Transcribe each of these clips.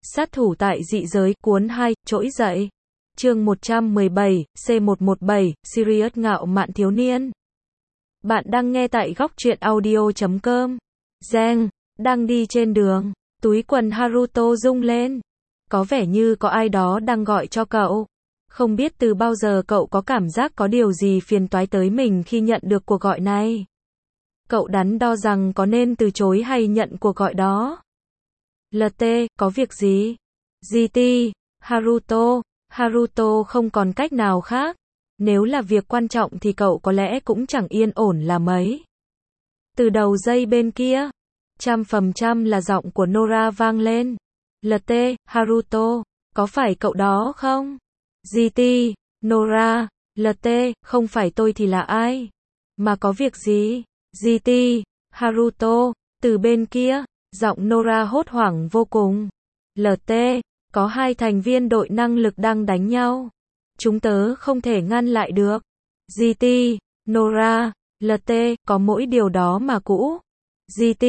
Sát thủ tại dị giới, cuốn 2, trỗi dậy. Chương 117, C117, Sirius ngạo mạn thiếu niên. Bạn đang nghe tại góc truyện audio.com. Zeng, đang đi trên đường, túi quần Haruto rung lên. Có vẻ như có ai đó đang gọi cho cậu. Không biết từ bao giờ cậu có cảm giác có điều gì phiền toái tới mình khi nhận được cuộc gọi này. Cậu đắn đo rằng có nên từ chối hay nhận cuộc gọi đó. LT, có việc gì? GT, Haruto không còn cách nào khác. Nếu là việc quan trọng thì cậu có lẽ cũng chẳng yên ổn là mấy. Từ đầu dây bên kia, 100% là giọng của Nora vang lên. LT, Haruto, có phải cậu đó không? GT, Nora, LT, không phải tôi thì là ai? Mà có việc gì? GT, Haruto, từ bên kia, giọng Nora hốt hoảng vô cùng. LT, có hai thành viên đội năng lực đang đánh nhau. Chúng tớ không thể ngăn lại được. GT, Nora, LT, có mỗi điều đó mà cũ. GT,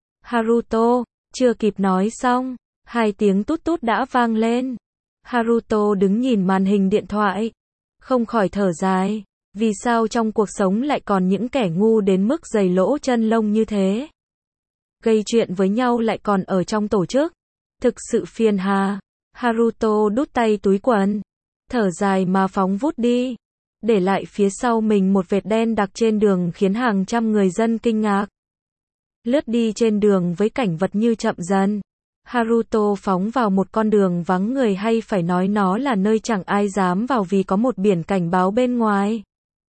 Haruto, chưa kịp nói xong, hai tiếng tút tút đã vang lên. Haruto đứng nhìn màn hình điện thoại, không khỏi thở dài. Vì sao trong cuộc sống lại còn những kẻ ngu đến mức dày lỗ chân lông như thế? Gây chuyện với nhau lại còn ở trong tổ chức. Thực sự phiền hà. Haruto đút tay túi quần, thở dài mà phóng vút đi, để lại phía sau mình một vệt đen đặc trên đường khiến hàng trăm người dân kinh ngạc. Lướt đi trên đường với cảnh vật như chậm dần, Haruto phóng vào một con đường vắng người, hay phải nói nó là nơi chẳng ai dám vào vì có một biển cảnh báo bên ngoài.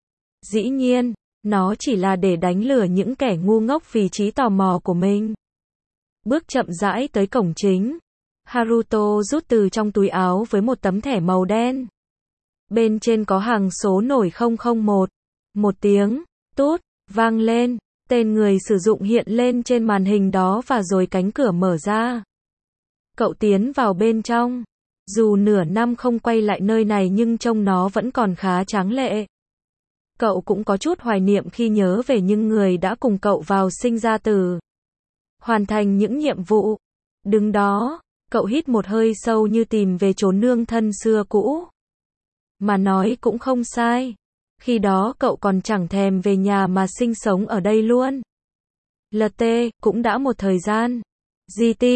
Dĩ nhiên, nó chỉ là để đánh lừa những kẻ ngu ngốc vì trí tò mò của mình. Bước chậm rãi tới cổng chính, Haruto rút từ trong túi áo với một tấm thẻ màu đen. Bên trên có hàng số nổi 001. Một tiếng tút vang lên, tên người sử dụng hiện lên trên màn hình đó và rồi cánh cửa mở ra. Cậu tiến vào bên trong. Dù nửa năm không quay lại nơi này nhưng trông nó vẫn còn khá tráng lệ. Cậu cũng có chút hoài niệm khi nhớ về những người đã cùng cậu vào sinh ra tử, hoàn thành những nhiệm vụ. Đứng đó, cậu hít một hơi sâu như tìm về chốn nương thân xưa cũ. Mà nói cũng không sai. Khi đó cậu còn chẳng thèm về nhà mà sinh sống ở đây luôn. LT, cũng đã một thời gian. GT,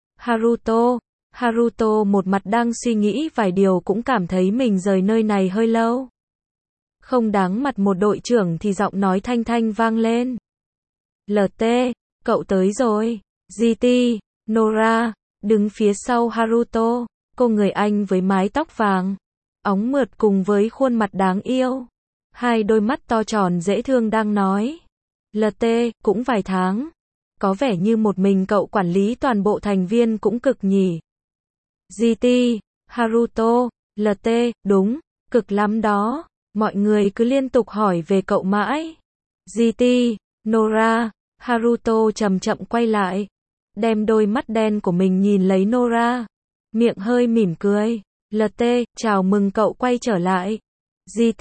Haruto một mặt đang suy nghĩ vài điều cũng cảm thấy mình rời nơi này hơi lâu. Không đáng mặt một đội trưởng thì giọng nói thanh thanh vang lên. LT, cậu tới rồi. GT, Nora, đứng phía sau Haruto, cô người Anh với mái tóc vàng, óng mượt cùng với khuôn mặt đáng yêu. Hai đôi mắt to tròn dễ thương đang nói. LT, cũng vài tháng. Có vẻ như một mình cậu quản lý toàn bộ thành viên cũng cực nhỉ. GT, Haruto, LT, đúng, cực lắm đó. Mọi người cứ liên tục hỏi về cậu mãi. GT, Nora, Haruto chậm chậm quay lại, đem đôi mắt đen của mình nhìn lấy Nora, miệng hơi mỉm cười. LT, chào mừng cậu quay trở lại. GT,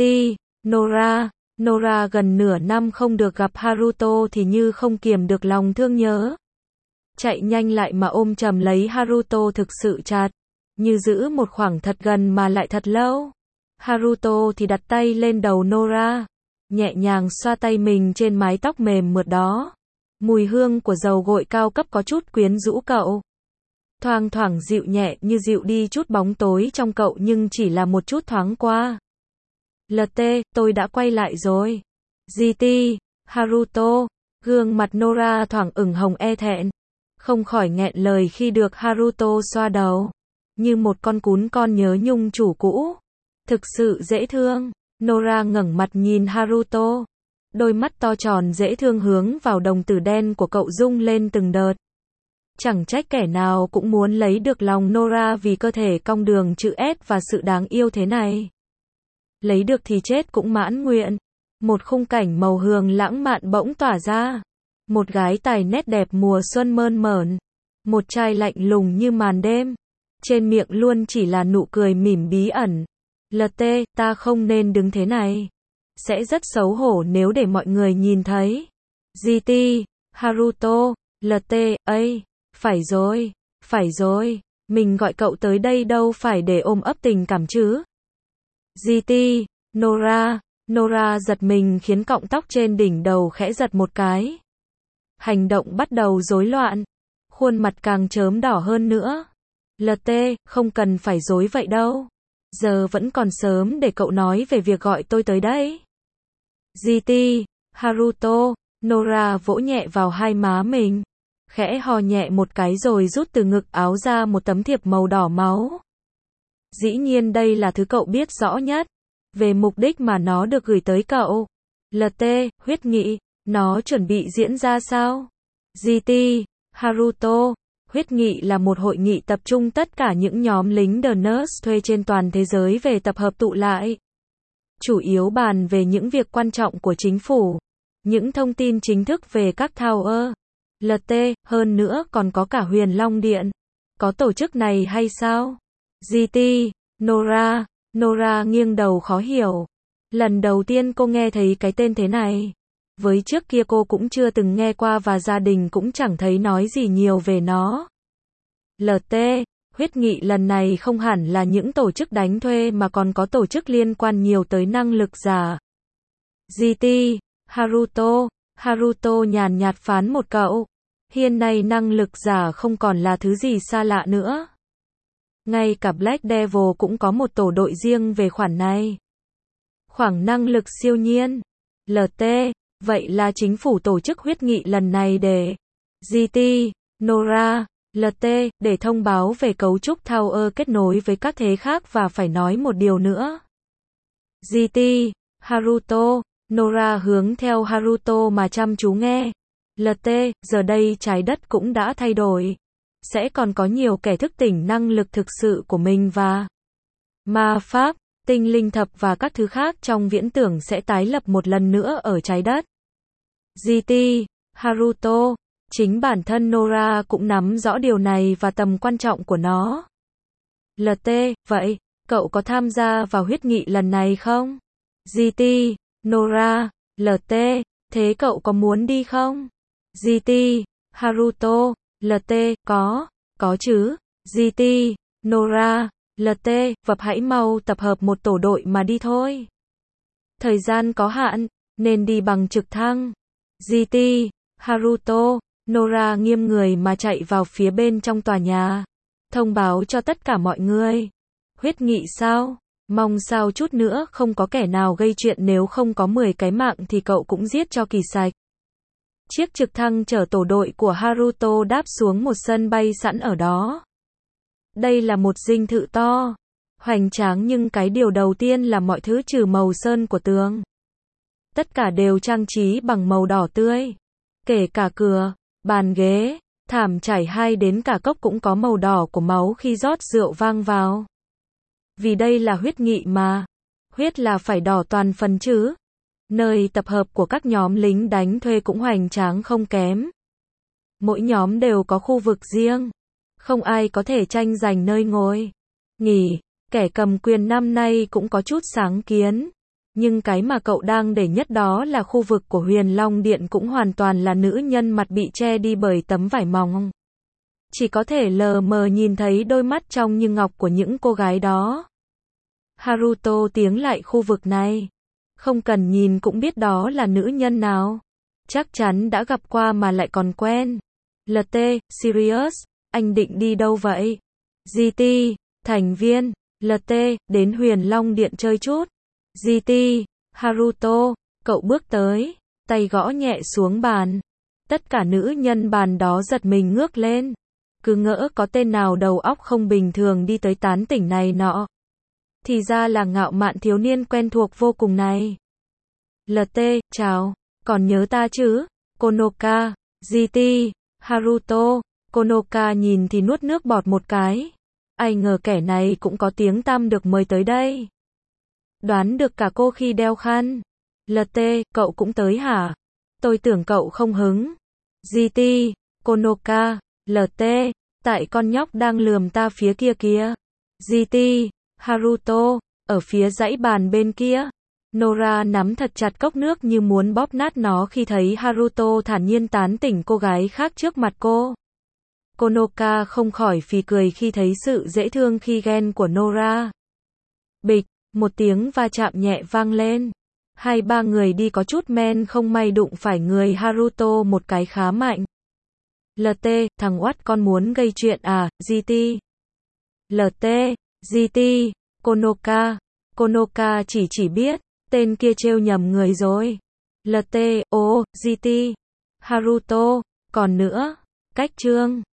Nora gần nửa năm không được gặp Haruto thì như không kiềm được lòng thương nhớ. Chạy nhanh lại mà ôm chầm lấy Haruto thực sự chặt, như giữ một khoảng thật gần mà lại thật lâu. Haruto thì đặt tay lên đầu Nora, nhẹ nhàng xoa tay mình trên mái tóc mềm mượt đó. Mùi hương của dầu gội cao cấp có chút quyến rũ cậu. Thoang thoảng dịu nhẹ như dịu đi chút bóng tối trong cậu nhưng chỉ là một chút thoáng qua. LT, tôi đã quay lại rồi. GT, Haruto, gương mặt Nora thoảng ửng hồng e thẹn, không khỏi nghẹn lời khi được Haruto xoa đầu, như một con cún con nhớ nhung chủ cũ. Thực sự dễ thương. Nora ngẩng mặt nhìn Haruto, đôi mắt to tròn dễ thương hướng vào đồng tử đen của cậu rung lên từng đợt. Chẳng trách kẻ nào cũng muốn lấy được lòng Nora vì cơ thể cong đường chữ S và sự đáng yêu thế này. Lấy được thì chết cũng mãn nguyện. Một khung cảnh màu hường lãng mạn bỗng tỏa ra. Một gái tài nét đẹp mùa xuân mơn mởn. Một trai lạnh lùng như màn đêm. Trên miệng luôn chỉ là nụ cười mỉm bí ẩn. LT, ta không nên đứng thế này. Sẽ rất xấu hổ nếu để mọi người nhìn thấy. GT, Haruto, LT, ấy, phải rồi, Mình gọi cậu tới đây đâu phải để ôm ấp tình cảm chứ. GT, Nora. Nora giật mình khiến cọng tóc trên đỉnh đầu khẽ giật một cái. Hành động bắt đầu rối loạn. Khuôn mặt càng chớm đỏ hơn nữa. LT, không cần phải rối vậy đâu. Giờ vẫn còn sớm để cậu nói về việc gọi tôi tới đấy. GT, Haruto. Nora vỗ nhẹ vào hai má mình. Khẽ hò nhẹ một cái rồi rút từ ngực áo ra một tấm thiệp màu đỏ máu. Dĩ nhiên đây là thứ cậu biết rõ nhất. Về mục đích mà nó được gửi tới cậu. LT, huyết nghị. Nó chuẩn bị diễn ra sao? GT, Haruto. Huyết nghị là một hội nghị tập trung tất cả những nhóm lính The Nurse thuê trên toàn thế giới về tập hợp tụ lại. Chủ yếu bàn về những việc quan trọng của chính phủ. Những thông tin chính thức về các tower. LT, hơn nữa còn có cả Huyền Long Điện. Có tổ chức này hay sao? GT, Nora. Nora nghiêng đầu khó hiểu. Lần đầu tiên cô nghe thấy cái tên thế này. Với trước kia cô cũng chưa từng nghe qua và gia đình cũng chẳng thấy nói gì nhiều về nó. LT, huyết nghị lần này không hẳn là những tổ chức đánh thuê mà còn có tổ chức liên quan nhiều tới năng lực giả. GT, Haruto. Haruto nhàn nhạt phán một cậu. Hiện nay năng lực giả không còn là thứ gì xa lạ nữa. Ngay cả Black Devil cũng có một tổ đội riêng về khoản này. Khoảng năng lực siêu nhiên. LT, vậy là chính phủ tổ chức huyết nghị lần này để GT, Nora, LT, để thông báo về cấu trúc Tower kết nối với các thế khác và phải nói một điều nữa. GT, Haruto. Nora hướng theo Haruto mà chăm chú nghe. LT, giờ đây trái đất cũng đã thay đổi. Sẽ còn có nhiều kẻ thức tỉnh năng lực thực sự của mình và ma pháp, tinh linh thập và các thứ khác trong viễn tưởng sẽ tái lập một lần nữa ở trái đất. GT, Haruto. Chính bản thân Nora cũng nắm rõ điều này và tầm quan trọng của nó. LT, vậy, cậu có tham gia vào huyết nghị lần này không? GT, Nora. LT, thế cậu có muốn đi không? GT, Haruto. LT, có chứ. GT, Nora. LT, vập hãy mau tập hợp một tổ đội mà đi thôi. Thời gian có hạn, nên đi bằng trực thăng. GT, Haruto. Nora nghiêm người mà chạy vào phía bên trong tòa nhà. Thông báo cho tất cả mọi người. Huyết nghị sao? Mong sao chút nữa không có kẻ nào gây chuyện, nếu không có 10 cái mạng thì cậu cũng giết cho kỳ sạch. Chiếc trực thăng chở tổ đội của Haruto đáp xuống một sân bay sẵn ở đó. Đây là một dinh thự to, hoành tráng, nhưng cái điều đầu tiên là mọi thứ trừ màu sơn của tường. Tất cả đều trang trí bằng màu đỏ tươi. Kể cả cửa, bàn ghế, thảm trải hay đến cả cốc cũng có màu đỏ của máu khi rót rượu vang vào. Vì đây là huyết nghị mà. Huyết là phải đỏ toàn phần chứ. Nơi tập hợp của các nhóm lính đánh thuê cũng hoành tráng không kém. Mỗi nhóm đều có khu vực riêng. Không ai có thể tranh giành nơi ngồi nghỉ. Kẻ cầm quyền năm nay cũng có chút sáng kiến. Nhưng cái mà cậu đang để nhất đó là khu vực của Huyền Long Điện, cũng hoàn toàn là nữ nhân mặt bị che đi bởi tấm vải mỏng. Chỉ có thể lờ mờ nhìn thấy đôi mắt trong như ngọc của những cô gái đó. Haruto tiếng lại khu vực này. Không cần nhìn cũng biết đó là nữ nhân nào. Chắc chắn đã gặp qua mà lại còn quen. LT, Sirius, anh định đi đâu vậy? GT, thành viên. LT, đến Huyền Long Điện chơi chút. GT, Haruto, cậu bước tới, tay gõ nhẹ xuống bàn. Tất cả nữ nhân bàn đó giật mình ngước lên. Cứ ngỡ có tên nào đầu óc không bình thường đi tới tán tỉnh này nọ. Thì ra là ngạo mạn thiếu niên quen thuộc vô cùng này. LT, chào, còn nhớ ta chứ? Konoka. GT, Haruto. Konoka nhìn thì nuốt nước bọt một cái. Ai ngờ kẻ này cũng có tiếng tăm được mời tới đây. Đoán được cả cô khi đeo khăn. LT, cậu cũng tới hả? Tôi tưởng cậu không hứng. GT, Konoka. LT, tại con nhóc đang lườm ta phía kia kìa. GT, Haruto, ở phía dãy bàn bên kia. Nora nắm thật chặt cốc nước như muốn bóp nát nó khi thấy Haruto thản nhiên tán tỉnh cô gái khác trước mặt cô. Konoka không khỏi phì cười khi thấy sự dễ thương khi ghen của Nora. Bịch, một tiếng va chạm nhẹ vang lên. Hai ba người đi có chút men không may đụng phải người Haruto một cái khá mạnh. LT, thằng oắt con muốn gây chuyện à, GT. LT, GT, Konoka. Konoka chỉ biết, tên kia trêu nhầm người rồi. LT, GT, Haruto, còn nữa, cách chương.